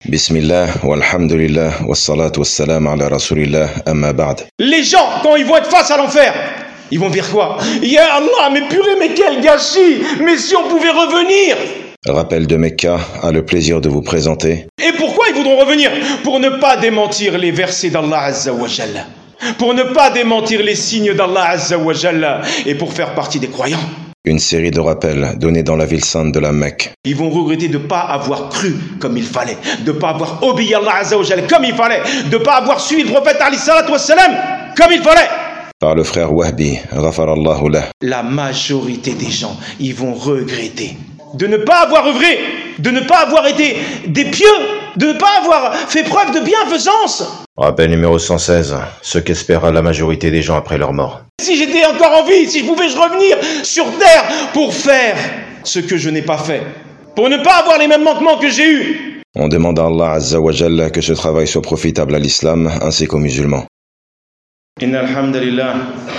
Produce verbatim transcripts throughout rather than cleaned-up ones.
Bismillah, walhamdulillah, wassalatu wassalam ala rasulillah, amma ba'd. Les gens, quand ils vont être face à l'enfer, ils vont dire quoi? Ya Allah, mais purée, mais quel gâchis! Mais si on pouvait revenir! Rappel de Mecca a le plaisir de vous présenter. Et pourquoi ils voudront revenir? Pour ne pas démentir les versets d'Allah Azza wa Jalla, pour ne pas démentir les signes d'Allah Azza wa Jalla, et pour faire partie des croyants. Une série de rappels donnés dans la ville sainte de la Mecque. Ils vont regretter de ne pas avoir cru comme il fallait, de ne pas avoir obéi à Allah Azza wa Jalla comme il fallait, de ne pas avoir suivi le prophète alayhi salatu wassalam comme il fallait. Par le frère Wahbi, ghafarallahu lah. La majorité des gens, ils vont regretter de ne pas avoir œuvré, de ne pas avoir été des pieux, de ne pas avoir fait preuve de bienfaisance. Rappel numéro cent seize, ce qu'espéra la majorité des gens après leur mort. Si j'étais encore en vie, si je pouvais je revenir sur terre pour faire ce que je n'ai pas fait, pour ne pas avoir les mêmes manquements que j'ai eus. On demande à Allah Azza wa Jalla que ce travail soit profitable à l'islam ainsi qu'aux musulmans. Inna alhamdulillah,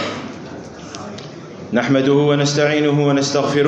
nahmaduhu wa nasta'inuhu wa nastaghfiruh,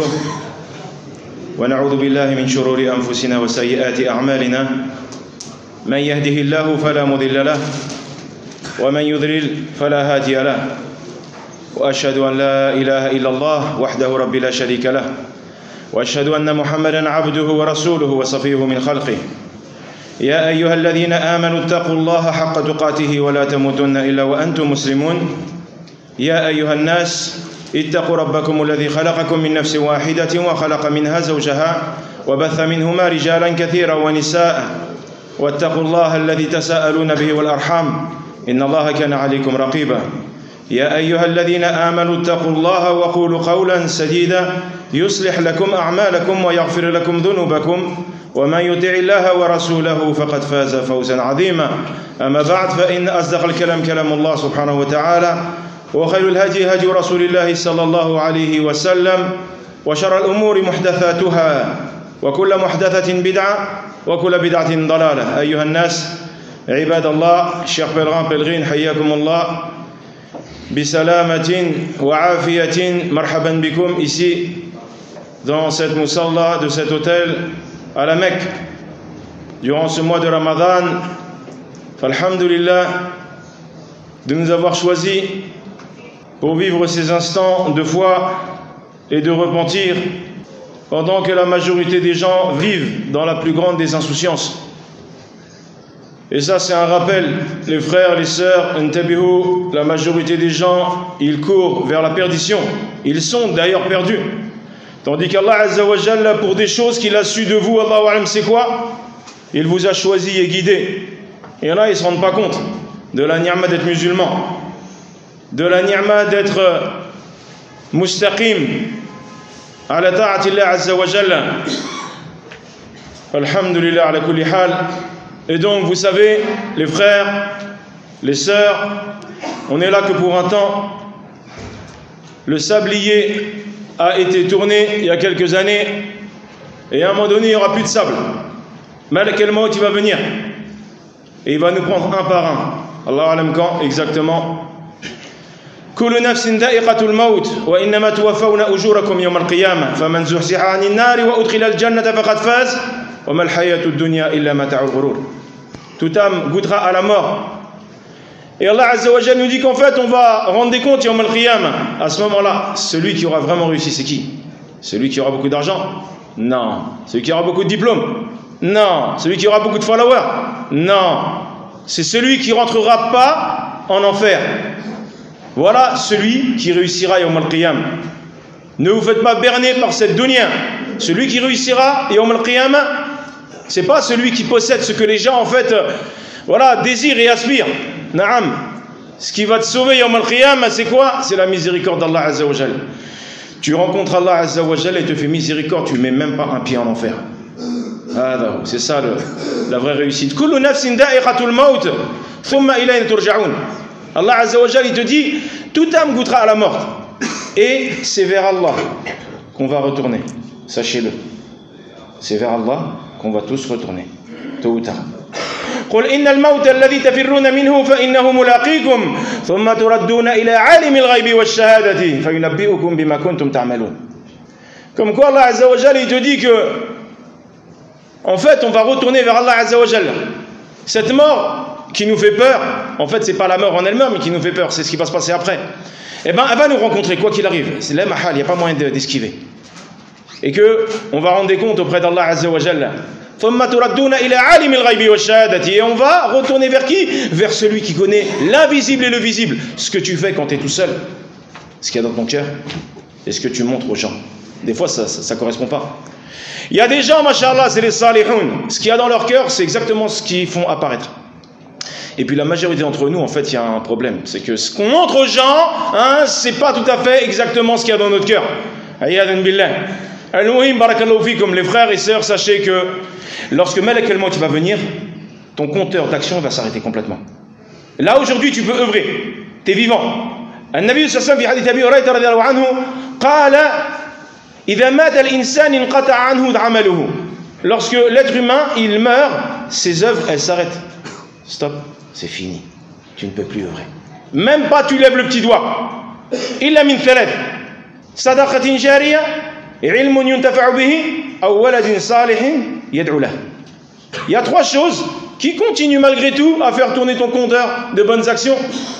wa na'udhu billahi min shururi anfusina wa sayyiati a'malina. Man yahdihillahu fala mudilla lahu, wa man yudlil fala hadiya lahu. وأشهد أن لا إله إلا الله وحده رب لا شريك له وأشهد أن محمدا عبده ورسوله وصفيه من خلقه يا أيها الذين آمنوا اتقوا الله حق تقاته ولا تموتن إلا وأنتم مسلمون يا أيها الناس اتقوا ربكم الذي خلقكم من نفس واحدة وخلق منها زوجها وبث منهما رجالا كثيرا ونساء واتقوا الله الذي تساءلون به والأرحام إن الله كان عليكم رقيبا يا أيها الذين آمنوا اتقوا الله وقولوا قولا سديدا يصلح لكم أعمالكم ويغفر لكم ذنوبكم ومن يطع الله ورسوله فقد فاز فوزا عظيما أما بعد فإن أصدق الكلام كلام الله سبحانه وتعالى وخير الهدي هدي رسول الله صلى الله عليه وسلم وشر الأمور محدثاتها وكل محدثة بدعة وكل بدعة ضلالة أيها الناس عباد الله chers pèlerins pèlerines حياكم الله Bisalamatin wa afiyatin marhaban bikum, ici dans cette musalla de cet hôtel à la Mecque durant ce mois de Ramadan. Alhamdulillah de nous avoir choisis pour vivre ces instants de foi et de repentir pendant que la majorité des gens vivent dans la plus grande des insouciances. Et ça c'est un rappel, les frères, les sœurs, intabihu, la majorité des gens, ils courent vers la perdition. Ils sont d'ailleurs perdus. Tandis qu'Allah Azza wa Jalla, pour des choses qu'il a su de vous, Allahu A'lam, c'est quoi? Il vous a choisi et guidé. Et là, ils ne se rendent pas compte de la ni'ma d'être musulman, de la ni'ma d'être mustaqim ala ta'atillah Azza wa Jalla. Alhamdulillah ala kulli hal. Et donc, vous savez, les frères, les sœurs, on est là que pour un temps. Le sablier a été tourné il y a quelques années, et à un moment donné, il n'y aura plus de sable. Malak el-Maut, il va venir, et il va nous prendre un par un. Allah alam quand exactement. Kullu nafsin da'iqatul maut, wa innama tuwaffawna ujurakum yawm al-qiyamah, faman zuhziha 'anil nari wa udkhila al-jannata faqad faz. Toute âme goûtera à la mort. Et Allah Azza wa Jalla nous dit qu'en fait on va rendre des comptes yawm al-qiyamah. À ce moment-là, celui qui aura vraiment réussi, c'est qui? Celui qui aura beaucoup d'argent? Non. Celui qui aura beaucoup de diplômes? Non. Celui qui aura beaucoup de followers? Non. C'est celui qui rentrera pas en enfer. Voilà celui qui réussira yawm al-qiyamah. Ne vous faites pas berner par cette dunya. Celui qui réussira yawm al-qiyamah, c'est pas celui qui possède ce que les gens en fait euh, voilà, désirent et aspirent. Naam. Ce qui va te sauver yawm al-qiyamah, c'est quoi? C'est la miséricorde d'Allah Azza wa Jalla. Tu rencontres Allah Azza wa Jalla et te fait miséricorde, tu ne mets même pas un pied en enfer. Ah, c'est ça le, la vraie réussite. Kullu nafsin da'iqatul maut, thumma ilayna turja'un. Allah Azza wa Jalla, il te dit, toute âme goûtera à la mort. Et c'est vers Allah qu'on va retourner. Sachez-le. C'est vers Allah qu'on va tous retourner, tôt ou tard. قل إن الموت الذي تفرون منه فإنه ملاقيكم ثم تردون إلى عالم الغيب والشهادة فينبئكم بما كنتم تعملون. Comme quoi Allah Azza wa Jalla il te dit que en fait, on va retourner vers Allah Azza wa Jalla. Cette mort qui nous fait peur, en fait, c'est pas la mort en elle-même qui nous fait peur, c'est ce qui va se passer après. Eh bien, elle va nous rencontrer, quoi qu'il arrive. C'est la mahal, il n'y a pas moyen d'esquiver. Et que on va rendre des comptes auprès d'Allah Azza wa Jalla. Et on va retourner vers qui? Vers celui qui connaît l'invisible et le visible. Ce que tu fais quand tu es tout seul, ce qu'il y a dans ton cœur, et ce que tu montres aux gens. Des fois, ça ne correspond pas. Il y a des gens, mashallah, c'est les salihoun. Ce qu'il y a dans leur cœur, c'est exactement ce qu'ils font apparaître. Et puis la majorité d'entre nous, en fait, il y a un problème. C'est que ce qu'on montre aux gens, hein, c'est pas tout à fait exactement ce qu'il y a dans notre cœur. Ayadan billah. Al-Muhim, barakallahu fikum, les frères et sœurs, sachez que lorsque Malak al-Maut va venir, ton compteur d'action va s'arrêter complètement. Là, aujourd'hui, tu peux œuvrer. Tu es vivant. An-Nabi sallallahu alayhi wa sallam, fi hadith Abi Hurayra radiyallahu anhu, qala idha mata al-insan inqata'a anhu 'amaluhu. Lorsque l'être humain, il meurt, ses œuvres, elles s'arrêtent. Stop, c'est fini. Tu ne peux plus œuvrer. Même pas tu lèves le petit doigt. Illa min thalath. Sadaqatin jariyah, ilmun yuntafa'u bihi, aw waladin salihin yad'u lahu. Il y a trois choses qui continuent malgré tout à faire tourner ton compteur de bonnes actions.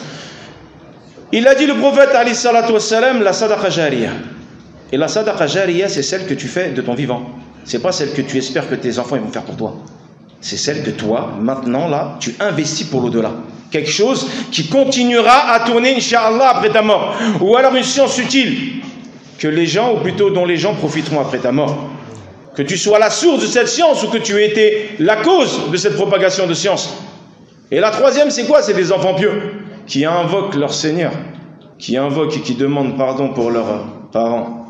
Il a dit le prophète alayhi salatu wassalam, la sadaqa jariyah. Et la sadaqa jariyah, c'est celle que tu fais de ton vivant. C'est pas celle que tu espères que tes enfants ils vont faire pour toi. C'est celle que toi, maintenant, là, tu investis pour l'au-delà. Quelque chose qui continuera à tourner, Inch'Allah, après ta mort. Ou alors une science utile, que les gens, ou plutôt dont les gens profiteront après ta mort. Que tu sois la source de cette science ou que tu aies été la cause de cette propagation de science. Et la troisième, c'est quoi? C'est des enfants pieux qui invoquent leur Seigneur, qui invoquent et qui demandent pardon pour leurs parents.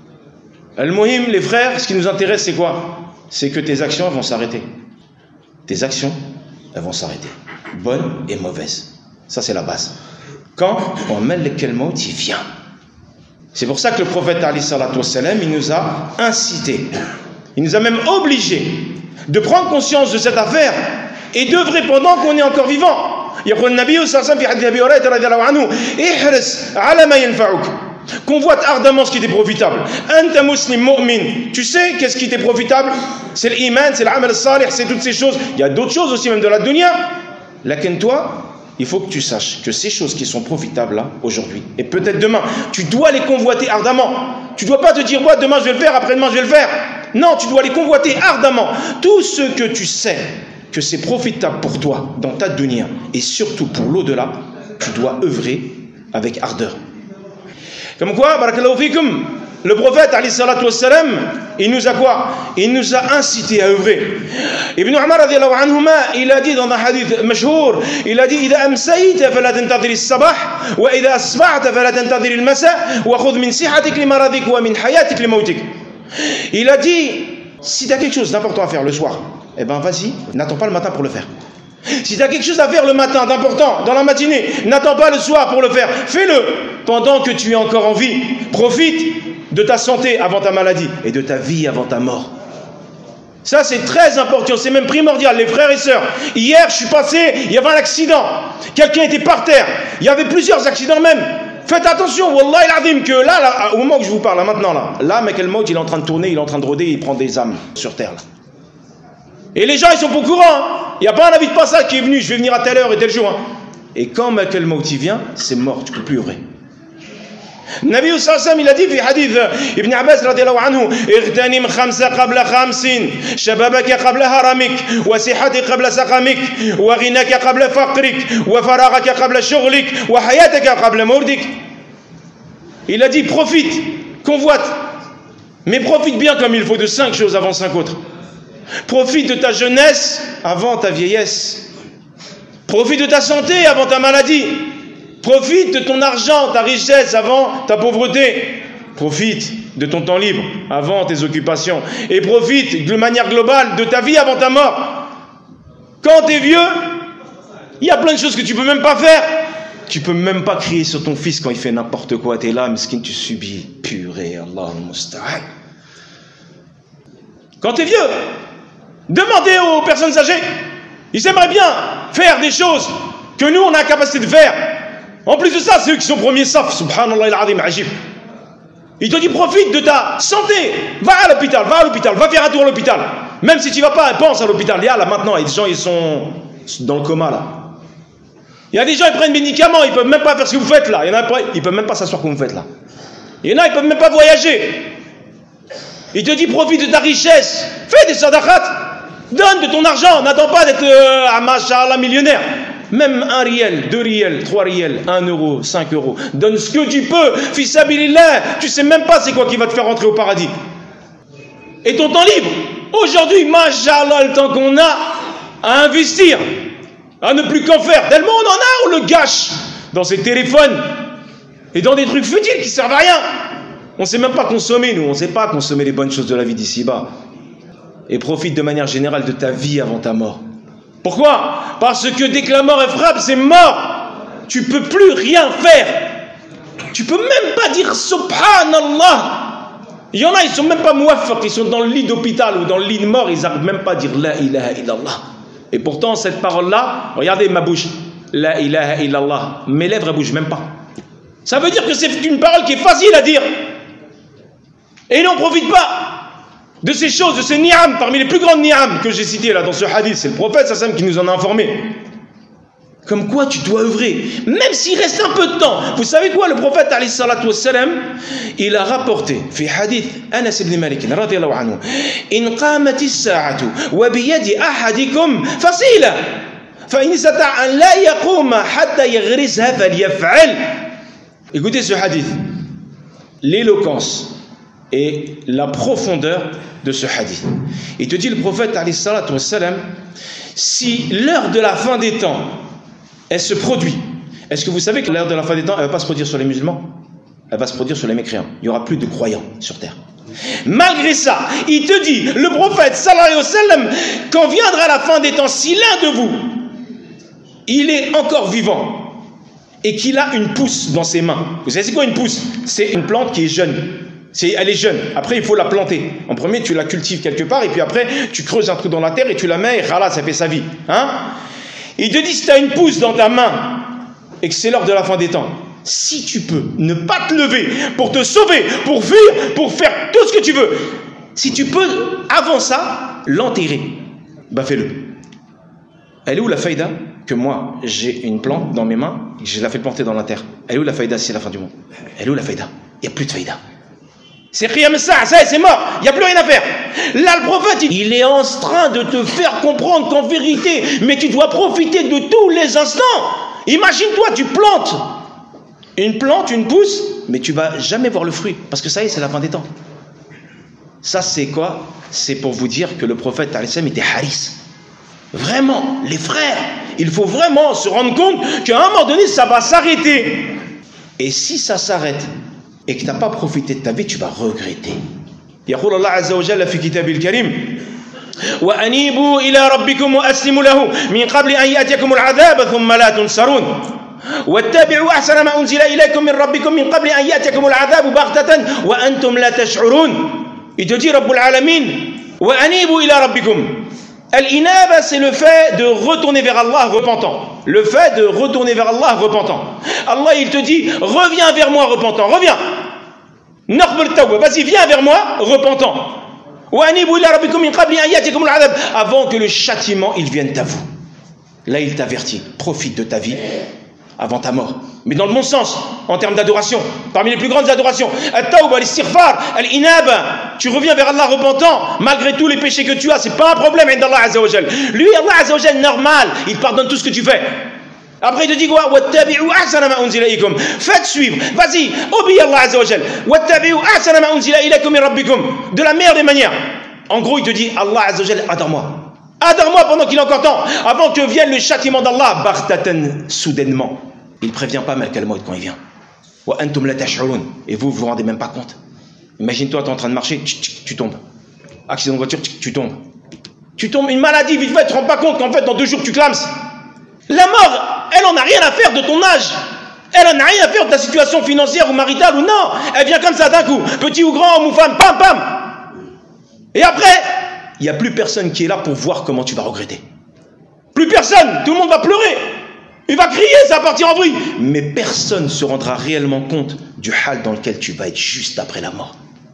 Al-Muhim, les frères, ce qui nous intéresse, c'est quoi? C'est que tes actions vont s'arrêter. Tes actions, elles vont s'arrêter. Bonnes et mauvaises. Ça, c'est la base. Quand on met lequel mot, il vient. C'est pour ça que le prophète, alayhi salatu wassalam, il nous a incité. Il nous a même obligés de prendre conscience de cette affaire et d'œuvrer pendant qu'on est encore vivant. يقول النبي صلى الله عليه وسلم في حديث أبي هريرة رضي الله عنه احرص على ما ينفعك. Convoite ardemment ce qui t'est profitable. Anta muslim mu'min. Tu sais qu'est-ce qui t'est profitable? C'est l'iman, c'est l'amal salih, c'est toutes ces choses. Il y a d'autres choses aussi, même de la dunya. Laquelle toi, il faut que tu saches que ces choses qui sont profitables là, aujourd'hui, et peut-être demain, tu dois les convoiter ardemment. Tu ne dois pas te dire, moi, demain je vais le faire, après-demain je vais le faire. Non, tu dois les convoiter ardemment. Tout ce que tu sais que c'est profitable pour toi dans ta dunya, et surtout pour l'au-delà, tu dois œuvrer avec ardeur. Comme quoi, barakallahu fikum, le prophète, alayhi salatu wassalam, il nous a quoi? Il nous a incité à œuvrer. Ibn Umar, radiallahu anhuma, il a dit dans un hadith mashhour, il a dit, إذا أمسيت فلا تنتظر الصباح وإذا أصبحت فلا تنتظر المساء وخذ من صحتك لمرضك ومن حياتك لموتك. Il a dit, si tu as quelque chose d'important à faire le soir, eh ben vas-y, n'attends pas le matin pour le faire. Si tu as quelque chose à faire le matin d'important, dans la matinée, n'attends pas le soir pour le faire. Fais-le pendant que tu es encore en vie. Profite de ta santé avant ta maladie et de ta vie avant ta mort. Ça, c'est très important, c'est même primordial, les frères et sœurs. Hier, je suis passé, il y avait un accident. Quelqu'un était par terre. Il y avait plusieurs accidents même. Faites attention, Wallah il-Azim, que là, là, au moment que je vous parle, là, maintenant, là, là, Malak al-Maut, il est en train de tourner, il est en train de rôder, il prend des âmes sur terre, là. Et les gens, ils sont pas au courant. Hein. Il n'y a pas un avis de passage qui est venu, je vais venir à telle heure et tel jour. Hein. Et quand Malak al-Maut vient, c'est mort, tu ne peux plus œuvrer. Nabi sallallahu alayhi wa sallam, il a dit, في حديث ابن عباس رضي الله عنه, اغتنم خمسة قبل خمس, شبابك قبل هرمك, وصحتك قبل سقمك, وغناك قبل فقرك, وفراغك قبل شغلك, وحياتك قبل موتك. Il a dit, profite, convoite, mais profite bien comme il faut de cinq choses avant cinq autres. Profite de ta jeunesse avant ta vieillesse. Profite de ta santé avant ta maladie. Profite de ton argent, ta richesse avant ta pauvreté. Profite de ton temps libre avant tes occupations. Et profite de manière globale de ta vie avant ta mort. Quand tu es vieux, il y a plein de choses que tu ne peux même pas faire. Tu ne peux même pas crier sur ton fils quand il fait n'importe quoi. Tu es là, mesquin, tu subis. Purée, Allah al-Musta'an. Quand tu es vieux, demandez aux personnes âgées. Ils aimeraient bien faire des choses que nous, on a la capacité de faire. En plus de ça, c'est eux qui sont premiers saf. Subhanallah al-Azim, ajib. Il te dit, profite de ta santé. Va à l'hôpital, va à l'hôpital, va faire un tour à l'hôpital. Même si tu vas pas, pense à l'hôpital. Il y a là maintenant, les gens ils sont dans le coma là. Il y a des gens qui prennent des médicaments, ils peuvent même pas faire ce que vous faites là. Il y en a ils peuvent même pas s'asseoir comme vous faites là. Il y en a ils peuvent même pas voyager. Il te dit profite de ta richesse, fais des sadaqat, donne de ton argent, n'attends pas d'être euh, à machallah millionnaire. Même un riel, deux riels, trois riels, un euro, cinq euros. Donne ce que tu peux, fi sabilillah. Tu sais même pas c'est quoi qui va te faire rentrer au paradis. Et ton temps libre, aujourd'hui, machallah, le temps qu'on a à investir, à ne plus qu'en faire. Tellement on en a, on le gâche dans ses téléphones et dans des trucs futiles qui servent à rien. On ne sait même pas consommer, nous, on ne sait pas consommer les bonnes choses de la vie d'ici-bas. Et profite de manière générale de ta vie avant ta mort. Pourquoi? Parce que dès que la mort est frappe, c'est mort. Tu ne peux plus rien faire. Tu ne peux même pas dire Subhanallah. Il y en a, ils ne sont même pas mouafaq, ils sont dans le lit d'hôpital ou dans le lit de mort, ils n'arrivent même pas à dire La ilaha illallah. Et pourtant, cette parole-là, regardez ma bouche, La ilaha illallah, mes lèvres ne bougent même pas. Ça veut dire que c'est une parole qui est facile à dire. Et il n'en profite pas de ces choses, de ces ni'am, parmi les plus grandes ni'am que j'ai citées là dans ce hadith. C'est le prophète sallam qui nous en a informé. Comme quoi tu dois œuvrer, même s'il reste un peu de temps. Vous savez quoi, le prophète alayhi salatu wassalam, il a rapporté, fi hadith Anas ibn Malik, radiyallahu anhu, in qamati as-sa'atu wa biyadi ahadikum fasila, fa in istata'a an la yaquma hatta yaghrisha falyaf'al. Écoutez ce hadith, l'éloquence et la profondeur de ce hadith. Il te dit le prophète alayhi salatu wassalam, si l'heure de la fin des temps elle se produit. Est-ce que vous savez que l'heure de la fin des temps, elle ne va pas se produire sur les musulmans? Elle va se produire sur les mécréants. Il n'y aura plus de croyants sur terre. Malgré ça, il te dit, le prophète, sallallahu alayhi wa sallam, quand viendra la fin des temps, si l'un de vous, il est encore vivant et qu'il a une pousse dans ses mains. Vous savez c'est quoi une pousse? C'est une plante qui est jeune. C'est, elle est jeune. Après, il faut la planter. En premier, tu la cultives quelque part et puis après, tu creuses un trou dans la terre et tu la mets et voilà, ça fait sa vie. Hein? Il te dit, si tu as une pousse dans ta main et que c'est l'heure de la fin des temps, si tu peux ne pas te lever pour te sauver, pour fuir, pour faire tout ce que tu veux, si tu peux, avant ça, l'enterrer, bah fais-le. Elle est où la faïda? Que moi, j'ai une plante dans mes mains et que je la fais planter dans la terre. Elle est où la faïda si c'est la fin du monde? Elle est où la faïda? Il n'y a plus de faïda. C'est Qiyam as-Sa'a, ça y est, c'est mort, il n'y a plus rien à faire. Là, le prophète, il est en train de te faire comprendre qu'en vérité, mais tu dois profiter de tous les instants. Imagine-toi, tu plantes une plante, une pousse, mais tu ne vas jamais voir le fruit, parce que ça y est, c'est la fin des temps. Ça, c'est quoi? C'est pour vous dire que le prophète, alayhi salam, était haris. Vraiment, les frères, il faut vraiment se rendre compte qu'à un moment donné, ça va s'arrêter. Et si ça s'arrête, et que tu n'as pas profité de ta vie, tu vas regretter. يقول الله عز وجل في كتابه الكريم وأنيبوا إلى ربكم وأسلموا له من قبل أن يأتيكم العذاب ثم لا تنصرون واتبعوا أحسن ما أنزل إليكم من ربكم من قبل أن يأتيكم العذاب بغتة وأنتم لا تشعرون. Il te dit رب العالمين وأنيبوا إلى ربكم. Al-inaba, c'est le fait de retourner vers Allah repentant. Le fait de retourner vers Allah repentant. Allah, il te dit, reviens vers moi repentant, reviens. Vas-y, viens vers moi repentant. Avant que le châtiment, il vienne à vous. Là, il t'avertit, profite de ta vie avant ta mort. Mais dans le bon sens, en termes d'adoration, parmi les plus grandes adorations, at-tawba, al-istighfar, al-inaba, tu reviens vers Allah repentant, malgré tous les péchés que tu as, c'est pas un problème avec Allah Azza wa Jal. Lui, Allah Azza wa Jal, normal, il pardonne tout ce que tu fais. Après, il te dit quoi? Wattabi'u ahsana ma unzila ilaykum. Faites suivre, vas-y, obéis Allah Azza wa Jal. Wattabi'u ahsana ma unzila ilaykum min rabbikum. De la meilleure des manières. En gros, il te dit, Allah Azza wa Jal, adore-moi. Adore-moi pendant qu'il est encore temps, avant que vienne le châtiment d'Allah, baghtatan, soudainement. Il ne prévient pas malgré le mot quand il vient. Et vous, vous vous rendez même pas compte. Imagine-toi, tu es en train de marcher, tu, tu, tu tombes. Accident de voiture, tu, tu tombes. Tu tombes, une maladie, vite fait, tu ne te rends pas compte qu'en fait, dans deux jours, tu clames. La mort, elle en a rien à faire de ton âge. Elle en a rien à faire de ta situation financière ou maritale ou non. Elle vient comme ça d'un coup, petit ou grand, homme ou femme, pam, pam. Et après, il n'y a plus personne qui est là pour voir comment tu vas regretter. Plus personne, tout le monde va pleurer. Il va crier, ça va partir en bruit. Mais personne ne se rendra réellement compte du hal dans lequel tu vas être juste après la mort.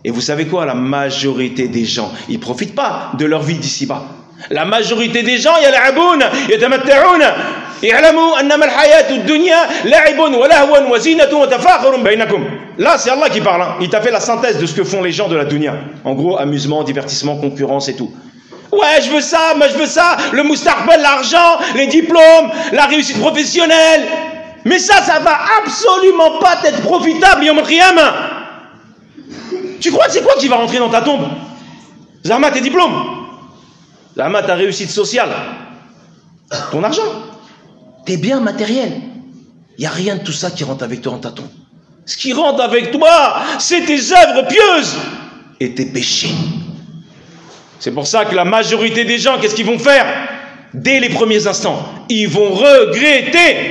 Et vous savez quoi? La majorité des gens, ils ne profitent pas de leur vie d'ici-bas. La majorité des gens, يلعبون يتمتعون يعلموا أنما الحياة الدنيا لعب ولهو وزينة وتفاخر بينكم. Là, c'est Allah qui parle. Hein. Il t'a fait la synthèse de ce que font les gens de la dunya. En gros, amusement, divertissement, concurrence et tout. Ouais, je veux ça, moi je veux ça, le moustaqbal, l'argent, les diplômes, la réussite professionnelle. Mais ça, ça va absolument pas être profitable, yawm al-qiyamah. Tu crois que c'est quoi qui va rentrer dans ta tombe? Zama, tes diplômes. Zama, ta réussite sociale. Ton argent. Tes biens matériels. Il n'y a rien de tout ça qui rentre avec toi dans ta tombe. Ce qui rentre avec toi, c'est tes œuvres pieuses et tes péchés. C'est pour ça que la majorité des gens, qu'est-ce qu'ils vont faire? Dès les premiers instants, ils vont regretter.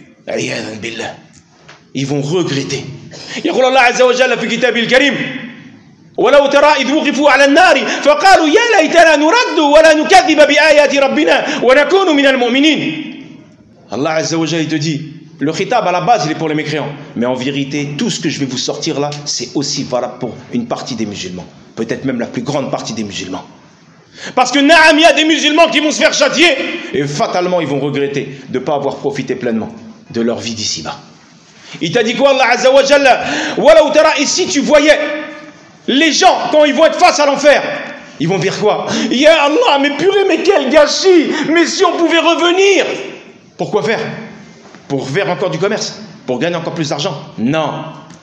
Ils vont regretter. يقول الله عز وجل في كتابه الكريم ولو ترى إذ وقفوا على النار فقالوا يا ليتنا نرد ولا نكذب بآيات ربنا ونكون من المؤمنين. Allah Azza wa Jalla, il te dit, le khitab à la base il est pour les mécréants, mais en vérité tout ce que je vais vous sortir là c'est aussi valable pour une partie des musulmans, peut-être même la plus grande partie des musulmans. Parce que naam, il y a des musulmans qui vont se faire châtier et fatalement ils vont regretter de ne pas avoir profité pleinement de leur vie d'ici-bas. Il t'a dit quoi Allah Azza wa Jalla? Walaw tara, et si tu voyais les gens quand ils vont être face à l'enfer, ils vont dire quoi? Ya Allah, mais purée, mais quel gâchis! Mais si on pouvait revenir! Pourquoi faire? Pour faire encore du commerce? Pour gagner encore plus d'argent? Non.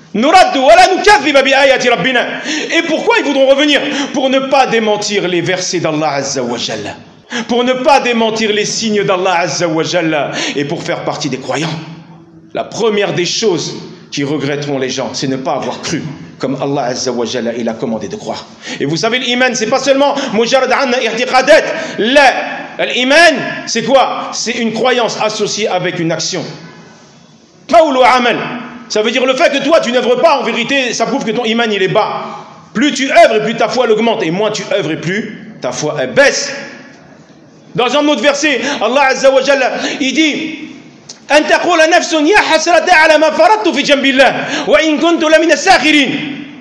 Et pourquoi ils voudront revenir? Pour ne pas démentir les versets d'Allah Azza wa Jalla, pour ne pas démentir les signes d'Allah Azza wa Jalla, et pour faire partie des croyants. La première des choses qui regretteront les gens, c'est ne pas avoir cru comme Allah Azza wa Jalla il a commandé de croire. Et vous savez, l'iman, c'est pas seulement mujarrad anna i'tiqadat. La l'iman, c'est quoi? C'est une croyance associée avec une action. Qawl wa amal. Ça veut dire le fait que toi tu n'œuvres pas, en vérité, ça prouve que ton iman il est bas. Plus tu œuvres et plus ta foi augmente, et moins tu œuvres et plus ta foi elle baisse. Dans un autre verset, Allah Azza wa Jalla, il dit أن تقول نفس يا حسرة على ما فرطت في جنب الله وإن كنت لمن الساخرين.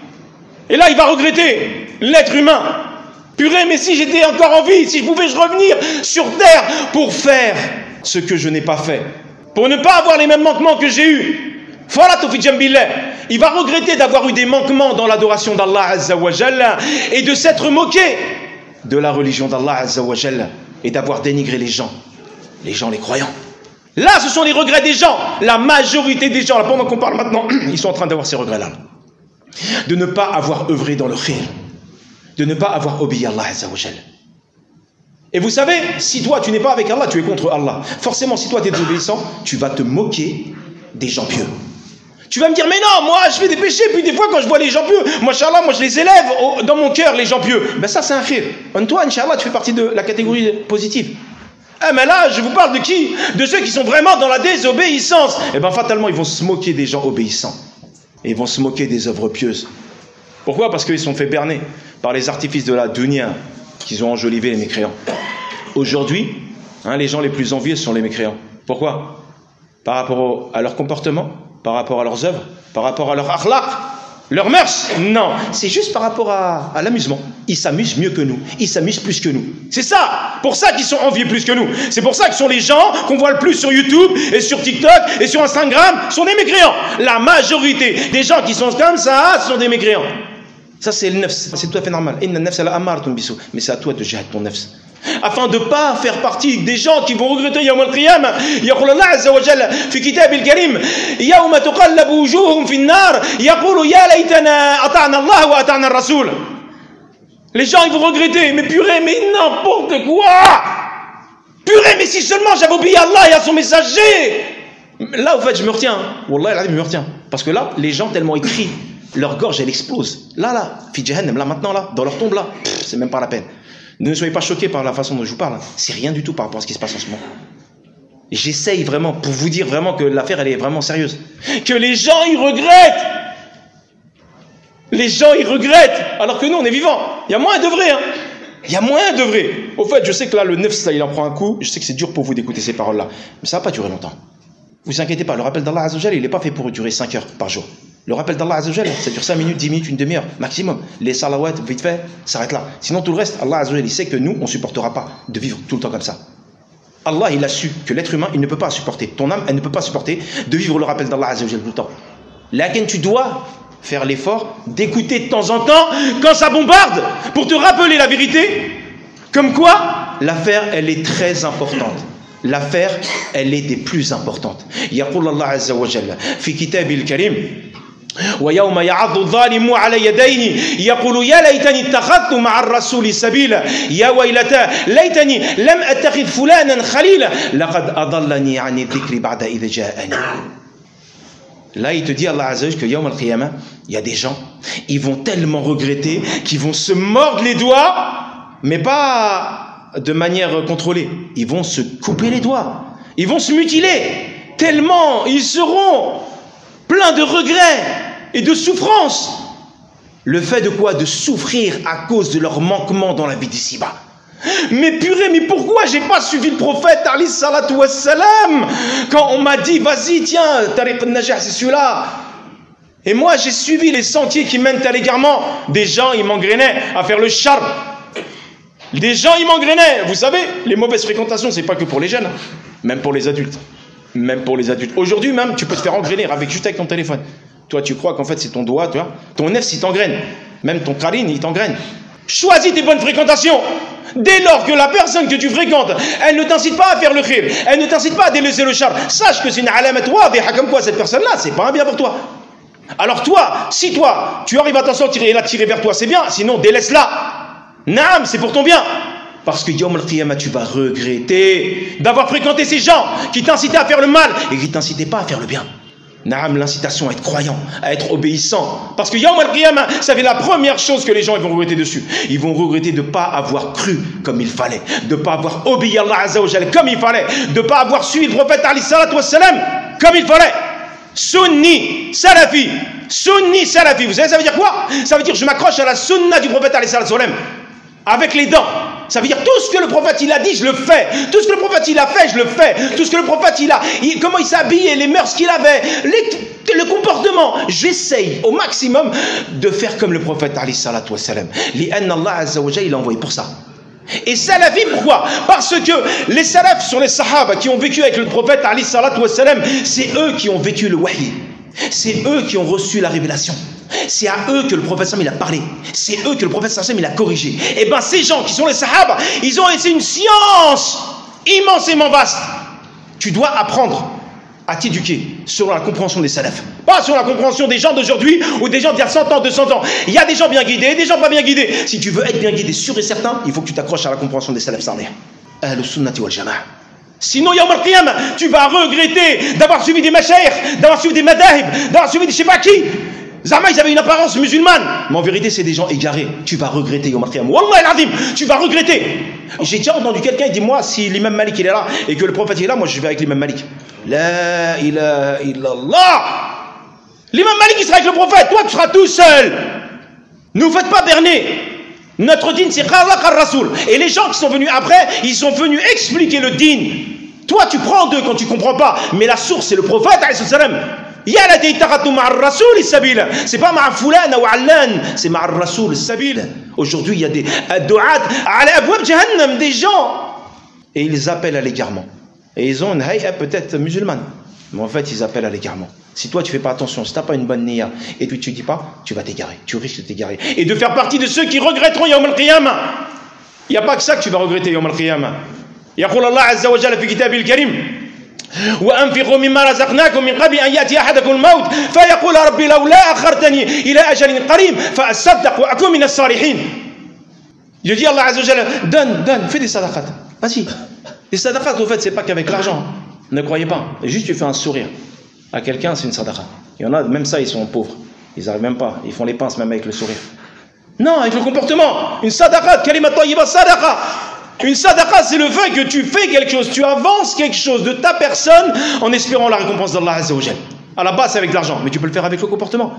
Et là il va regretter l'être humain. Purée, mais si j'étais encore en vie, si je pouvais je revenir sur terre pour faire ce que je n'ai pas fait, pour ne pas avoir les mêmes manquements que j'ai eus. Faratu fi jambillah. Il va regretter d'avoir eu des manquements dans l'adoration d'Allah Azza wa Jalla et de s'être moqué de la religion d'Allah Azza wa Jalla et d'avoir dénigré les gens, les gens, les croyants. Là, ce sont les regrets des gens. La majorité des gens, là, pendant qu'on parle maintenant, ils sont en train d'avoir ces regrets-là. De ne pas avoir œuvré dans le khir. De ne pas avoir obéi à Allah Azza wa Jalla. Et vous savez, si toi, tu n'es pas avec Allah, tu es contre Allah. Forcément, si toi, tu es désobéissant, tu vas te moquer des gens pieux. Tu vas me dire, mais non, moi, je fais des péchés, puis des fois, quand je vois les gens pieux, moi, Inch'Allah, moi, je les élève au, dans mon cœur, les gens pieux. Ben ça, c'est un khir. En toi, Inch'Allah, tu fais partie de la catégorie positive. Ah mais là, je vous parle de qui? De ceux qui sont vraiment dans la désobéissance. Et bien fatalement, ils vont se moquer des gens obéissants. Et ils vont se moquer des œuvres pieuses. Pourquoi? Parce qu'ils sont fait berner par les artifices de la dunya qu'ils ont enjolivé les mécréants. Aujourd'hui, hein, les gens les plus envieux sont les mécréants. Pourquoi? Par rapport au, à leur comportement, par rapport à leurs œuvres, par rapport à leur akhlaq, leurs mœurs. Non, c'est juste par rapport à, à l'amusement. Ils s'amusent mieux que nous, ils s'amusent plus que nous. C'est ça, pour ça qu'ils sont enviés plus que nous. C'est pour ça que sont les gens qu'on voit le plus sur YouTube et sur TikTok et sur Instagram sont des mécréants. La majorité des gens qui sont comme ça sont des mécréants. Ça c'est le nefs, c'est tout à fait normal. Mais c'est à toi de gérer ton nefs. Afin de ne pas faire partie des gens qui vont regretter Yawm al-Qiyamah. يقول الله عز وجل في كتاب الكريم يوم تقلب وجوههم في النار يقول يا ليتنا أطعنا الله وأطعنا الرسول. Les gens ils vont regretter, mais purée, mais n'importe quoi. Purée, mais si seulement j'avais obéi à Allah et à son messager. Là, au fait, je me retiens. Wallah, je me retiens. Parce que là, les gens tellement écrits, leur gorge elle explose. Là, là, fi jahannam, là maintenant, là, dans leur tombe, là, c'est même pas la peine. Ne soyez pas choqués par la façon dont je vous parle. C'est rien du tout par rapport à ce qui se passe en ce moment. J'essaye vraiment pour vous dire vraiment que l'affaire elle est vraiment sérieuse. Que les gens ils regrettent. Les gens ils regrettent. Alors que nous on est vivants. Il y a moyen de vrai. Hein. Il y a moyen de vrai. Au fait, je sais que là le neuf ça il en prend un coup. Je sais que c'est dur pour vous d'écouter ces paroles là. Mais ça va pas durer longtemps. Vous inquiétez pas. Le rappel d'Allah Azza wa Jalla il n'est pas fait pour durer cinq heures par jour. Le rappel d'Allah Azza wa Jalla, ça dure cinq minutes, dix minutes, une demi-heure, maximum. Les salawats, vite fait, s'arrête là. Sinon, tout le reste, Allah Azza wa Jalla, il sait que nous, on ne supportera pas de vivre tout le temps comme ça. Allah, il a su que l'être humain, il ne peut pas supporter. Ton âme, elle ne peut pas supporter de vivre le rappel d'Allah Azza wa Jalla tout le temps. Laquelle tu dois faire l'effort d'écouter de temps en temps quand ça bombarde pour te rappeler la vérité. Comme quoi, l'affaire, elle est très importante. L'affaire, elle est des plus importantes. Yaqul Allah Azza wa Jalla, fi kitabil karim. ويوم يعض الظالم على يديه يقول يا ليتني اتخذت مع الرسول سبيلا يا ويلتى ليتني لم اتخذ فلانا خليلا لقد اضلني عن الذكر بعد اذ جاءني. Là, il te dit, Allah Azza wa Jalla, que Yawm al-Qiyamah, il y a des gens, ils vont tellement regretter qu'ils vont se mordre les doigts, mais pas de manière contrôlée. Ils vont se couper les doigts, ils vont se mutiler, tellement ils seront pleins de regrets et de souffrance. Le fait de quoi? De souffrir à cause de leur manquement dans la vie d'ici-bas. Mais purée, mais pourquoi j'ai pas suivi le prophète alayhi salatu wassalam quand on m'a dit vas-y tiens, Tariq al-Najah c'est celui-là, et moi j'ai suivi les sentiers qui mènent à l'égarement. Des gens ils m'engrainaient à faire le charme, des gens ils m'engrainaient. Vous savez, les mauvaises fréquentations c'est pas que pour les jeunes, même pour les adultes, même pour les adultes. Aujourd'hui même tu peux te faire engrainer avec juste avec ton téléphone. Toi tu crois qu'en fait c'est ton doigt, tu vois, ton nefs il t'engraine, même ton karine il t'engraine. Choisis tes bonnes fréquentations. Dès lors que la personne que tu fréquentes, elle ne t'incite pas à faire le khir, elle ne t'incite pas à délaisser le char, sache que c'est une alamat wadiha, comme quoi cette personne-là, c'est pas un bien pour toi. Alors toi, si toi, tu arrives à t'en sortir et l'attirer vers toi, c'est bien, sinon délaisse-la. Naam, c'est pour ton bien. Parce que Yawm al-Qiyamah, tu vas regretter d'avoir fréquenté ces gens qui t'incitaient à faire le mal et qui t'incitaient pas à faire le bien. Naam, l'incitation à être croyant, à être obéissant. Parce que Yawm al-Qiyamah, ça fait la première chose que les gens ils vont regretter dessus. Ils vont regretter de ne pas avoir cru comme il fallait, de ne pas avoir obéi à Allah Azza wa Jalla comme il fallait, de ne pas avoir suivi le prophète alayhi salatu wassalam comme il fallait. Sunni, salafi, sunni, salafi. Vous savez ça veut dire quoi? Ça veut dire je m'accroche à la sunna du prophète alayhi salatu wassalam avec les dents. Ça veut dire tout ce que le prophète il a dit, je le fais. Tout ce que le prophète il a fait, je le fais. Tout ce que le prophète il a, il, comment il s'habillait, les mœurs qu'il avait, les, le comportement. J'essaye au maximum de faire comme le prophète alayhi salatu wassalam. Li'anna Allah Azza wa Jalla il a envoyé pour ça. Et salafi, pourquoi? Parce que les salafs sont les sahaba qui ont vécu avec le prophète alayhi salatu wassalam. C'est eux qui ont vécu le wahi. C'est eux qui ont reçu la révélation. C'est à eux que le prophète sallam il a parlé. C'est eux que le prophète sallam il a corrigé. Et bien ces gens qui sont les sahaba, ils ont laissé une science immensément vaste. Tu dois apprendre à t'éduquer selon la compréhension des salafs, pas selon la compréhension des gens d'aujourd'hui ou des gens d'il y a cent ans, deux cents ans. Il y a des gens bien guidés et des gens pas bien guidés. Si tu veux être bien guidé, sûr et certain, il faut que tu t'accroches à la compréhension des salafs salih. Ahlus sunnati wal jama'a. Sinon, Yawm al-Qiyamah, tu vas regretter d'avoir suivi des mashaykh, d'avoir suivi des madahib, d'avoir suivi des je sais pas qui. Zama, ils avaient une apparence musulmane. Mais en vérité, c'est des gens égarés. Tu vas regretter, Yawm al-Qiyamah. Wallah al-Azim, tu vas regretter. J'ai déjà entendu quelqu'un, il dit, moi, si l'imam Malik il est là et que le prophète il est là, moi je vais avec l'imam Malik. La ilaha illallah. L'imam Malik il sera avec le prophète, toi tu seras tout seul. Ne vous faites pas berner. Notre dîn c'est Qala Qar Rasoul. Et les gens qui sont venus après, ils sont venus expliquer le dîn. Toi tu prends d'eux quand tu comprends pas, mais la source c'est le prophète alayhi salam. Ya la taitaqatu ma'ar rasoul sabila. C'est pas ma'a fulana ou allan, c'est ma'ar rasoul sabila. Aujourd'hui il y a des du'at ala abwab jahannam, des gens et ils appellent à l'égarement. Et ils ont une hay'a peut-être musulmane, mais en fait ils appellent à l'égarement. Si toi tu fais pas attention, si tu n'as pas une bonne niya et puis tu dis pas, tu vas t'égarer, tu risques de t'égarer et de faire partie de ceux qui regretteront Yawm al-Qiyamah. Il n'y a pas que ça que tu vas regretter Yawm al-Qiyamah. Yaqul Allah Azza wa Jalla fi kitabil karim وأنفقوا مما رزقناكم من قبل أن يأتي أحدكم الموت فيقول ربي لولا أخرتني إلى أجل قريب فأصدق وأكون من الصالحين. Je dis Allah Azza wa Jalla, donne, donne, fais des sadaqat. Vas-y. Les sadaqat, au fait, c'est pas qu'avec l'argent. Ne croyez pas. Juste, tu fais un sourire à quelqu'un, c'est une sadaqa. Il y en a, même ça, ils sont pauvres. Ils n'arrivent même pas. Ils font les pinces même avec le sourire. Non, avec le comportement. Une sadaqa, kalima tayyiba sadaqa. Une sadaqa, c'est le fait que tu fais quelque chose, tu avances quelque chose de ta personne en espérant la récompense d'Allah Azza wa Jalla. À la base, c'est avec l'argent, mais tu peux le faire avec le comportement.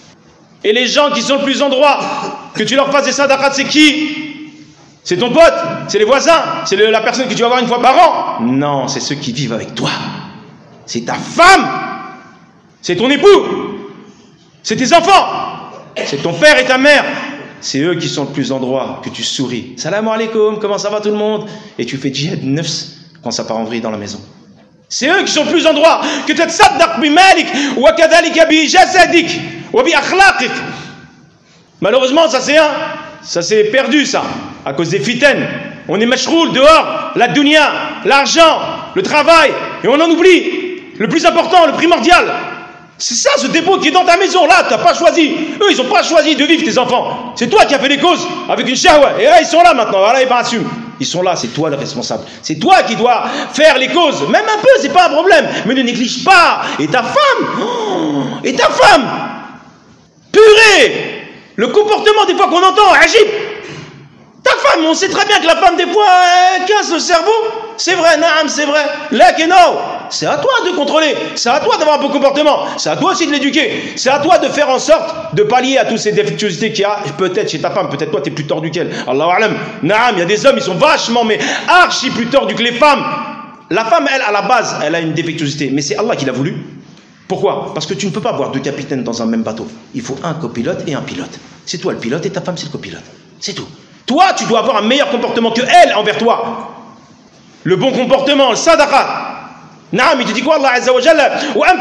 Et les gens qui sont le plus en droit, que tu leur fasses des sadaqat, c'est qui? C'est ton pote? C'est les voisins? C'est le, la personne que tu vas voir une fois par an? Non, c'est ceux qui vivent avec toi. C'est ta femme. C'est ton époux. C'est tes enfants. C'est ton père et ta mère. C'est eux qui sont le plus en droit, que tu souris. Salam alaikum, comment ça va tout le monde? Et tu fais djihad nafs quand ça part en vrille dans la maison. C'est eux qui sont le plus en droit que tu تصدق بمالك وكذلك بجسدك وبأخلاقك. Malheureusement, ça c'est un, ça c'est perdu ça, à cause des fitaines. On est mashroul dehors, la dunya, l'argent, le travail, et on en oublie le plus important, le primordial. C'est ça ce dépôt qui est dans ta maison, là, tu n'as pas choisi. Eux, ils n'ont pas choisi de vivre tes enfants. C'est toi qui as fait les causes avec une shahwa. Et là, ils sont là maintenant, voilà, ils assument. Ils sont là, c'est toi le responsable. C'est toi qui dois faire les causes. Même un peu, c'est pas un problème. Mais ne néglige pas. Et ta femme, oh, et ta femme, purée, le comportement des fois qu'on entend, agib. Ta femme, on sait très bien que la femme, des fois, elle casse le cerveau. C'est vrai, naam, c'est vrai. Là, que non. C'est à toi de contrôler. C'est à toi d'avoir un bon comportement. C'est à toi aussi de l'éduquer. C'est à toi de faire en sorte de pallier à toutes ces défectuosités qu'il y a, peut-être chez ta femme. Peut-être toi, tu es plus tordu qu'elle. Allahu alam. Naam, il y a des hommes, ils sont vachement, mais archi plus tordus que les femmes. La femme, elle, à la base, elle a une défectuosité. Mais c'est Allah qui l'a voulu. Pourquoi? Parce que tu ne peux pas avoir deux capitaines dans un même bateau. Il faut un copilote et un pilote. C'est toi le pilote et ta femme, c'est le copilote. C'est tout. Toi, tu dois avoir un meilleur comportement que elle envers toi. Le bon comportement, le sadaqa. Naam, il te dit quoi, Allah Azza wa Jalla?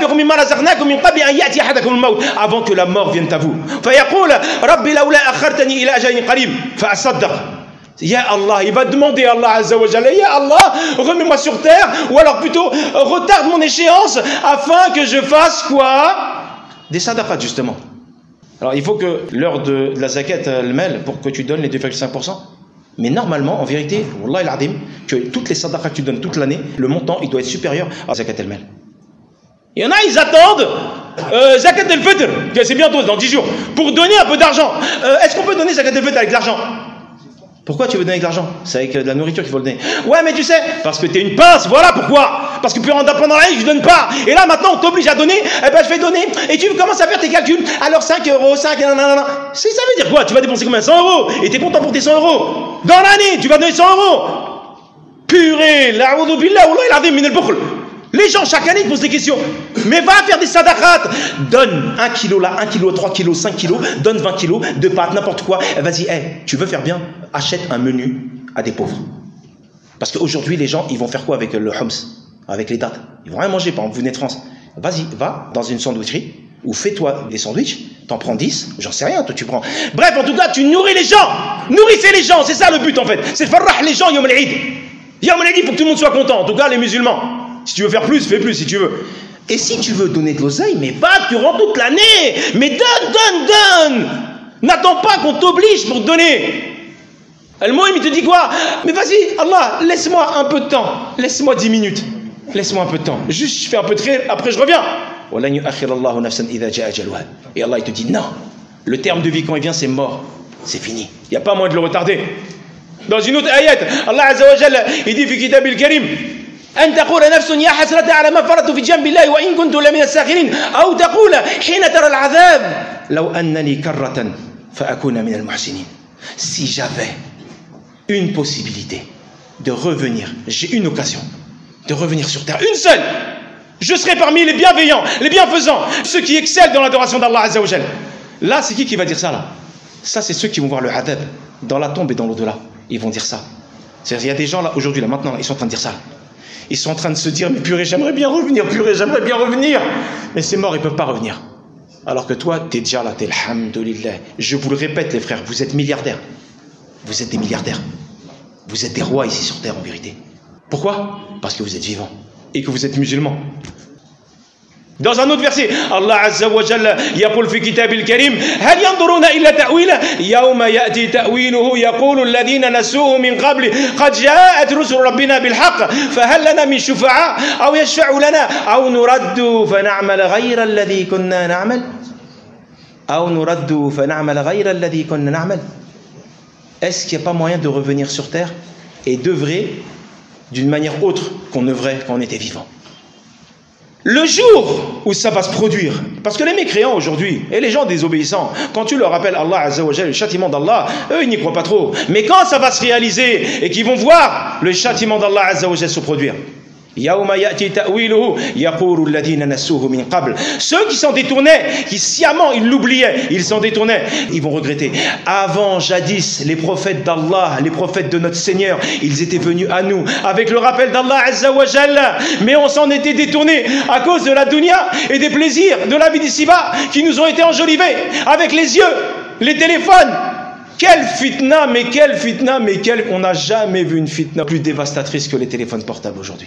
Avant que la mort vienne à vous. Ya Allah, il va demander à Allah Azza wa Jalla, Ya Allah, remets-moi sur terre, ou alors plutôt retarde mon échéance afin que je fasse quoi? Des sadaqat, justement. Alors il faut que l'heure de, de la zakat elle mêle pour que tu donnes les deux virgule cinq pour cent. Mais normalement, en vérité, Wallah al-Adim, que toutes les sadaqas que tu donnes toute l'année, le montant, il doit être supérieur à zakat el mêle. Il y en a, ils attendent euh, zakat el fitr, c'est bientôt, dans dix jours, pour donner un peu d'argent. Euh, Est-ce qu'on peut donner zakat el fitr avec de l'argent? Pourquoi tu veux donner avec de l'argent? C'est avec de la nourriture qu'il faut le donner. Ouais, mais tu sais, parce que t'es une pince, voilà pourquoi. Parce que pendant l'année, je ne donne pas. Et là, maintenant, on t'oblige à donner. Eh ben, je vais donner. Et tu commences à faire tes calculs. Alors, cinq euros, cinq, nanana. Ça veut dire quoi? Tu vas dépenser combien? cent euros. Et t'es content pour tes cent euros. Dans l'année, tu vas donner cent euros. Purée, la'oudou billah, wallah, il a dit min al-bukhl. Les gens, chaque année, ils posent des questions. Mais va faire des sadaqat. Donne un kilo là, un kilo, trois kilos, cinq kilos. Donne vingt kilos de pâtes, n'importe quoi. Eh, vas-y, hey, tu veux faire bien? Achète un menu à des pauvres. Parce qu'aujourd'hui, les gens, ils vont faire quoi avec le hums? Avec les dates? Ils vont rien manger, par exemple, vous venez de France. Vas-y, va dans une sandwicherie ou fais-toi des sandwichs. T'en prends dix, j'en sais rien, toi tu prends. Bref, en tout cas, tu nourris les gens. Nourrissez les gens, c'est ça le but en fait. C'est farrah les gens, yom al-Eid. Yom al-Eid, il faut que tout le monde soit content. En tout cas, les musulmans. Si tu veux faire plus, fais plus si tu veux. Et si tu veux donner de l'oseille, mais va, tu rends toute l'année. Mais donne, donne, donne. N'attends pas qu'on t'oblige pour te donner. Le Moïm, il te dit quoi? Mais vas-y, Allah, laisse-moi un peu de temps. Laisse-moi dix minutes. Laisse-moi un peu de temps. Juste, je fais un peu de rire, après je reviens. Et Allah, il te dit non. Le terme de vie, quand il vient, c'est mort. C'est fini. Il n'y a pas moyen de le retarder. Dans une autre ayat, Allah Azza wa Jalla, il dit, fi kitabil karim, أن تقول نفس يا حسرة على ما فرطت في جنب الله وإن كنت لمن الساخرين أو تقول حين ترى العذاب لو أنني كرة فأكون من المحسنين. Si j'avais une possibilité de revenir, j'ai une occasion de revenir sur terre, une seule, je serai parmi les bienveillants, les bienfaisants, ceux qui excellent dans l'adoration d'Allah Azza wa Jal. Là, c'est qui qui va dire ça là? Ça, c'est ceux qui vont voir le adab dans la tombe et dans l'au-delà. Ils vont dire ça. C'est-à-dire, il y a des gens là, aujourd'hui, là, maintenant, là, ils sont en train de dire ça. Ils sont en train de se dire, mais purée, j'aimerais bien revenir, purée, j'aimerais bien revenir. Mais c'est mort, ils ne peuvent pas revenir. Alors que toi, tu es déjà là, t'es alhamdoulilah. Je vous le répète, les frères, vous êtes milliardaires. Vous êtes des milliardaires. Vous êtes des rois ici sur terre, en vérité. Pourquoi? Parce que vous êtes vivants et que vous êtes musulmans. Dans un autre verset, Allah Azza wa Jalla yaqul fi kitabil karim hal yanzuruna illa ta'wila yawma ya'ti ta'wiluhu yaqulu alladhina nasuhu min qabli qad ja'at rusul rabbina bil haqq fahal lana min shufa'a aw yashfa'u lana aw nuraddu fa na'mal ghayra alladhi kunna na'mal aw nuraddu fa na'mal ghayra alladhi kunna na'mal. Est-ce qu'il n'y a pas moyen de revenir sur terre et d'œuvrer d'une manière autre qu'on œuvrait quand on était vivant? Le jour où ça va se produire, parce que les mécréants aujourd'hui, et les gens désobéissants, quand tu leur rappelles Allah Azza wa Jalla, le châtiment d'Allah, eux ils n'y croient pas trop. Mais quand ça va se réaliser et qu'ils vont voir le châtiment d'Allah Azza wa Jalla se produire, Ceux qui s'en détournaient, qui sciemment ils l'oubliaient, ils s'en détournaient, ils vont regretter. Avant, jadis, les prophètes d'Allah, les prophètes de notre Seigneur, ils étaient venus à nous avec le rappel d'Allah Azza wa Jalla, mais on s'en était détourné à cause de la dunya et des plaisirs de la vie d'ici-bas qui nous ont été enjolivés avec les yeux, les téléphones. Quelle fitna, mais quelle fitna, mais quelle... On n'a jamais vu une fitna plus dévastatrice que les téléphones portables aujourd'hui.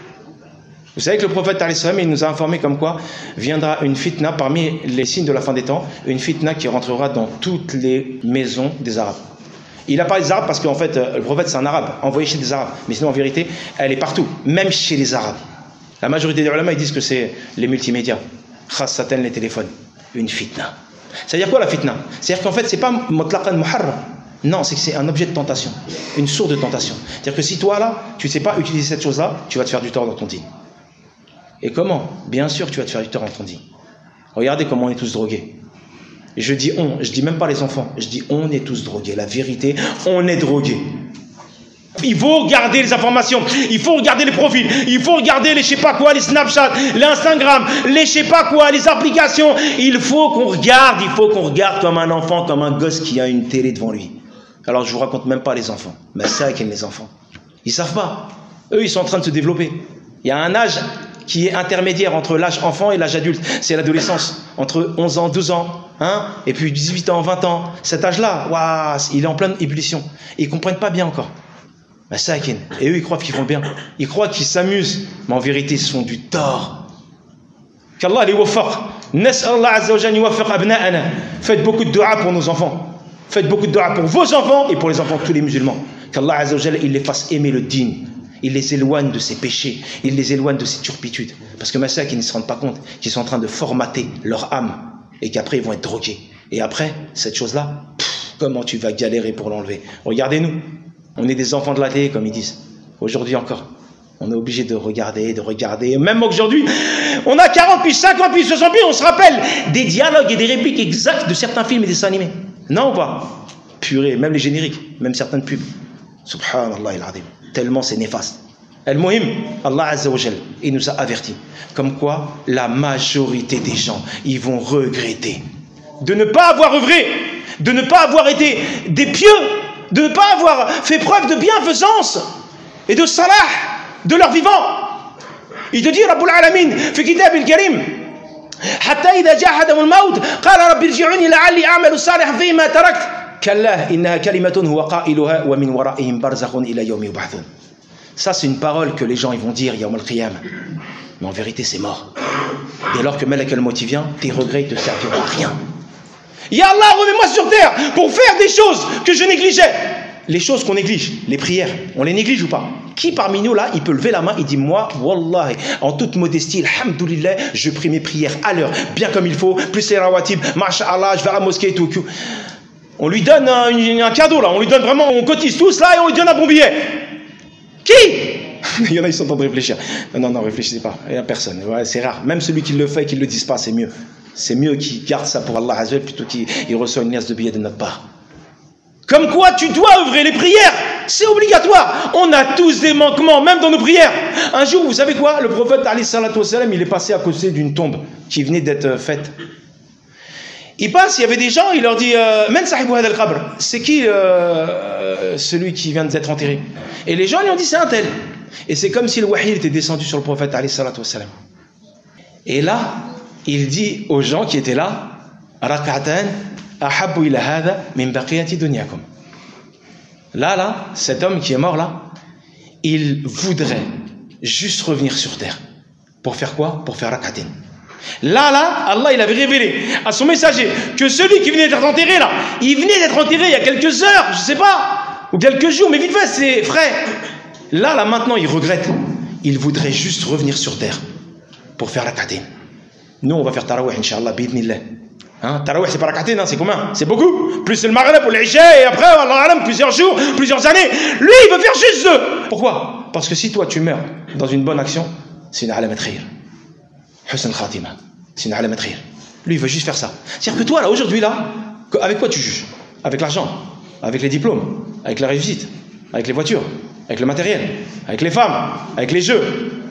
Vous savez que le prophète il nous a informé comme quoi viendra une fitna parmi les signes de la fin des temps, une fitna qui rentrera dans toutes les maisons des Arabes. Il a parlé des Arabes parce qu'en fait le prophète c'est un Arabe, envoyé chez des Arabes, mais sinon en vérité elle est partout, même chez les Arabes. La majorité des ulama ils disent que c'est les multimédias, khassatan les téléphones, une fitna. C'est-à-dire quoi la fitna? C'est-à-dire qu'en fait c'est pas mutlaqan muharram. Non, c'est que c'est un objet de tentation, une source de tentation. C'est-à-dire que si toi là, tu ne sais pas utiliser cette chose-là, tu vas te faire du tort dans ton dîn. Et comment? Bien sûr que tu vas te faire du tort dans ton dîn. Regardez comment on est tous drogués. Je dis on, je dis même pas les enfants, je dis on est tous drogués. La vérité, on est drogués. Il faut regarder les informations, il faut regarder les profils, il faut regarder les je sais pas quoi, les Snapchat, l'Instagram, les je sais pas quoi, les applications. Il faut qu'on regarde, il faut qu'on regarde comme un enfant, comme un gosse qui a une télé devant lui. Alors je vous raconte même pas les enfants, mais c'est avec les enfants. Ils savent pas. Eux ils sont en train de se développer. Il y a un âge qui est intermédiaire entre l'âge enfant et l'âge adulte, c'est l'adolescence, entre onze ans, douze ans, hein, et puis dix-huit ans, vingt ans. Cet âge-là, waouh, il est en pleine ébullition. Et ils comprennent pas bien encore. Et eux, ils croient qu'ils font bien. Ils croient qu'ils s'amusent. Mais en vérité, ils se font du tort. Qu'Allah les waffaq. Nas'Allah Azza wa Jalla waffaq abna'ana. Faites beaucoup de dua pour nos enfants. Faites beaucoup de dua pour vos enfants et pour les enfants de tous les musulmans. Qu'Allah Azza wa Jalla, il les fasse aimer le dîn. Il les éloigne de ses péchés. Il les éloigne de ses turpitudes. Parce que Massa, qu'ils ne se rendent pas compte qu'ils sont en train de formater leur âme. Et qu'après, ils vont être drogués. Et après, cette chose-là, pff, comment tu vas galérer pour l'enlever? Regardez-nous. On est des enfants de la télé, comme ils disent. Aujourd'hui encore. On est obligé de regarder, de regarder. Même aujourd'hui, on a quarante puis, cinquante puis, soixante puis, on se rappelle des dialogues et des répliques exactes de certains films et dessins animés. Non ou pas? Purée, même les génériques, même certaines pubs. Subhanallah il-Azim. Tellement c'est néfaste. Al-Muhim, Allah Azza wa Jal, il nous a avertis. Comme quoi, la majorité des gens, ils vont regretter de ne pas avoir œuvré, de ne pas avoir été des pieux, de ne pas avoir fait preuve de bienfaisance et de salah de leur vivant. Il te dit Rabbul Alamin fi kitab al-Karim hatta idha ja'a ahadahum al-maut qala rabbi irji'uni la'alli a'malu salihan fima tarakt kalla innaha kalimatun huwa qailuha wa min wara'ihim barzakhun ila yawmi yub'athun. Ça c'est une parole que les gens ils vont dire yawm al-qiyam. Mais en vérité c'est mort. Dès lors que Malak al-Maut vient, tes regrets ne te serviront à rien. Ya Allah, remets-moi sur terre pour faire des choses que je négligeais. Les choses qu'on néglige, les prières, on les néglige ou pas? Qui parmi nous là, il peut lever la main, il dit moi, wallahi, en toute modestie, alhamdoulilah, je prie mes prières à l'heure, bien comme il faut, plus les rawatib, masha'Allah, je vais à la mosquée et tout. On lui donne un, un cadeau là, on lui donne vraiment, on cotise tous là et on lui donne un bon billet. Qui? Il y en a, ils sont en train de réfléchir. Non, non, réfléchissez pas, il n'y a personne, ouais, c'est rare. Même celui qui le fait et qui ne le dise pas, c'est mieux. C'est mieux qu'il garde ça pour Allah Azza plutôt qu'il reçoit une liasse de billets de notre part. Comme quoi tu dois œuvrer les prières, c'est obligatoire. On a tous des manquements, même dans nos prières. Un jour, vous savez quoi? Le prophète alayhi salatu wassalam, il est passé à côté d'une tombe qui venait d'être faite. Il passe, il y avait des gens, il leur dit Men sahibou hadal qabr, c'est qui euh, celui qui vient d'être enterré? Et les gens lui ont dit c'est un tel. Et c'est comme si le wahi était descendu sur le prophète alayhi salatu wassalam. Et là, il dit aux gens qui étaient là, Rak'atan ahabbu ila hadha min baqiyati dunyakum. Là, là, cet homme qui est mort là, il voudrait juste revenir sur terre. Pour faire quoi? Pour faire rak'atin. Là, là, Allah, il avait révélé à son messager que celui qui venait d'être enterré là, il venait d'être enterré il y a quelques heures, je sais pas, ou quelques jours, mais vite fait, c'est frais. Là, là, maintenant, il regrette. Il voudrait juste revenir sur terre pour faire rak'atin. Nous, on va faire tarawih, Inch'Allah, bidnillah. Hein, tarawih, c'est pas rak'atin, hein, c'est combien? C'est beaucoup. Plus le maghrib ou l'isha, et après, Allah, plusieurs jours, plusieurs années. Lui, il veut faire juste deux. Pourquoi? Parce que si toi, tu meurs dans une bonne action, c'est une alamat khayr. Husn al-khatima. C'est une alamat khayr. Lui, il veut juste faire ça. C'est-à-dire que toi, là, aujourd'hui, là, avec quoi tu juges? Avec l'argent, avec les diplômes, avec la réussite, avec les voitures, avec le matériel, avec les femmes, avec les jeux.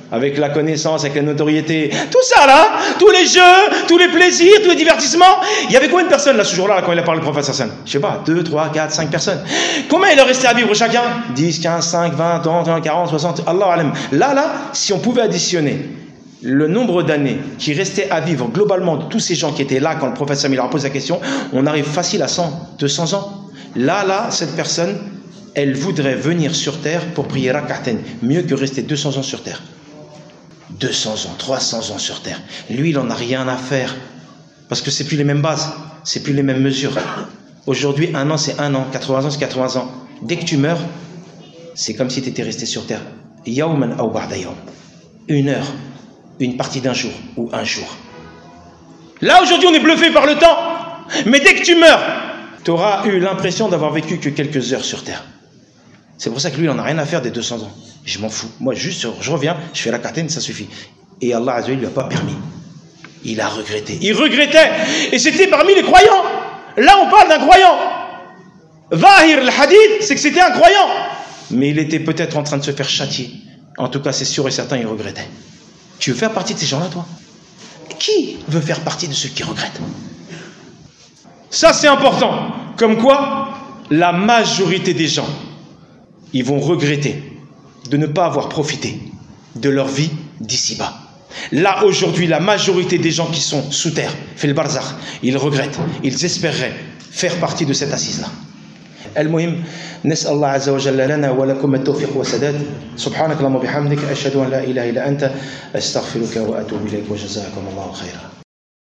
avec la connaissance, avec la notoriété, tout ça là, tous les jeux, tous les plaisirs, tous les divertissements. Il y avait combien de personnes là ce jour-là quand il a parlé le prophète sallallahu alayhi wa sallam? Je sais pas, deux, trois, quatre, cinq personnes. Combien il est resté à vivre chacun? dix, quinze, cinq, vingt, trente, quarante, soixante, Allah alam. Là, là, si on pouvait additionner le nombre d'années qui restait à vivre globalement de tous ces gens qui étaient là quand le prophète sallallahu alayhi wa sallam leur pose la question, on arrive facile à cent, deux cents ans. Là, là, cette personne, elle voudrait venir sur terre pour prier rak'atayn, mieux que rester deux cents ans sur terre. deux cents ans, trois cents ans sur terre. Lui, il n'en a rien à faire. Parce que c'est plus les mêmes bases, c'est plus les mêmes mesures. Aujourd'hui, un an, c'est un an. quatre-vingts ans, c'est quatre-vingts ans. Dès que tu meurs, c'est comme si tu étais resté sur terre. Yawman aw ba'da yawm. Une heure, une partie d'un jour ou un jour. Là, aujourd'hui, on est bluffé par le temps. Mais dès que tu meurs, tu auras eu l'impression d'avoir vécu que quelques heures sur terre. C'est pour ça que lui, il n'en a rien à faire des deux cents ans. Je m'en fous. Moi, juste, je reviens, je fais la rak'atayn, ça suffit. Et Allah Azza wa Jalla ne lui a pas permis. Il a regretté. Il regrettait. Et c'était parmi les croyants. Là, on parle d'un croyant. Zahir al-hadith, c'est que c'était un croyant. Mais il était peut-être en train de se faire châtier. En tout cas, c'est sûr et certain, il regrettait. Tu veux faire partie de ces gens-là, toi? Qui veut faire partie de ceux qui regrettent? Ça, c'est important. Comme quoi, la majorité des gens, ils vont regretter de ne pas avoir profité de leur vie d'ici-bas. Là, aujourd'hui, la majorité des gens qui sont sous terre, fait le barzakh, ils regrettent, ils espéreraient faire partie de cette assise-là. المهم نسأل الله عز وجل لنا ولكم التوفيق والسداد سبحانك اللهم وبحمدك أشهد أن لا إله إلا أنت أستغفرك وأتوب إليك وجزاكم الله خيرا.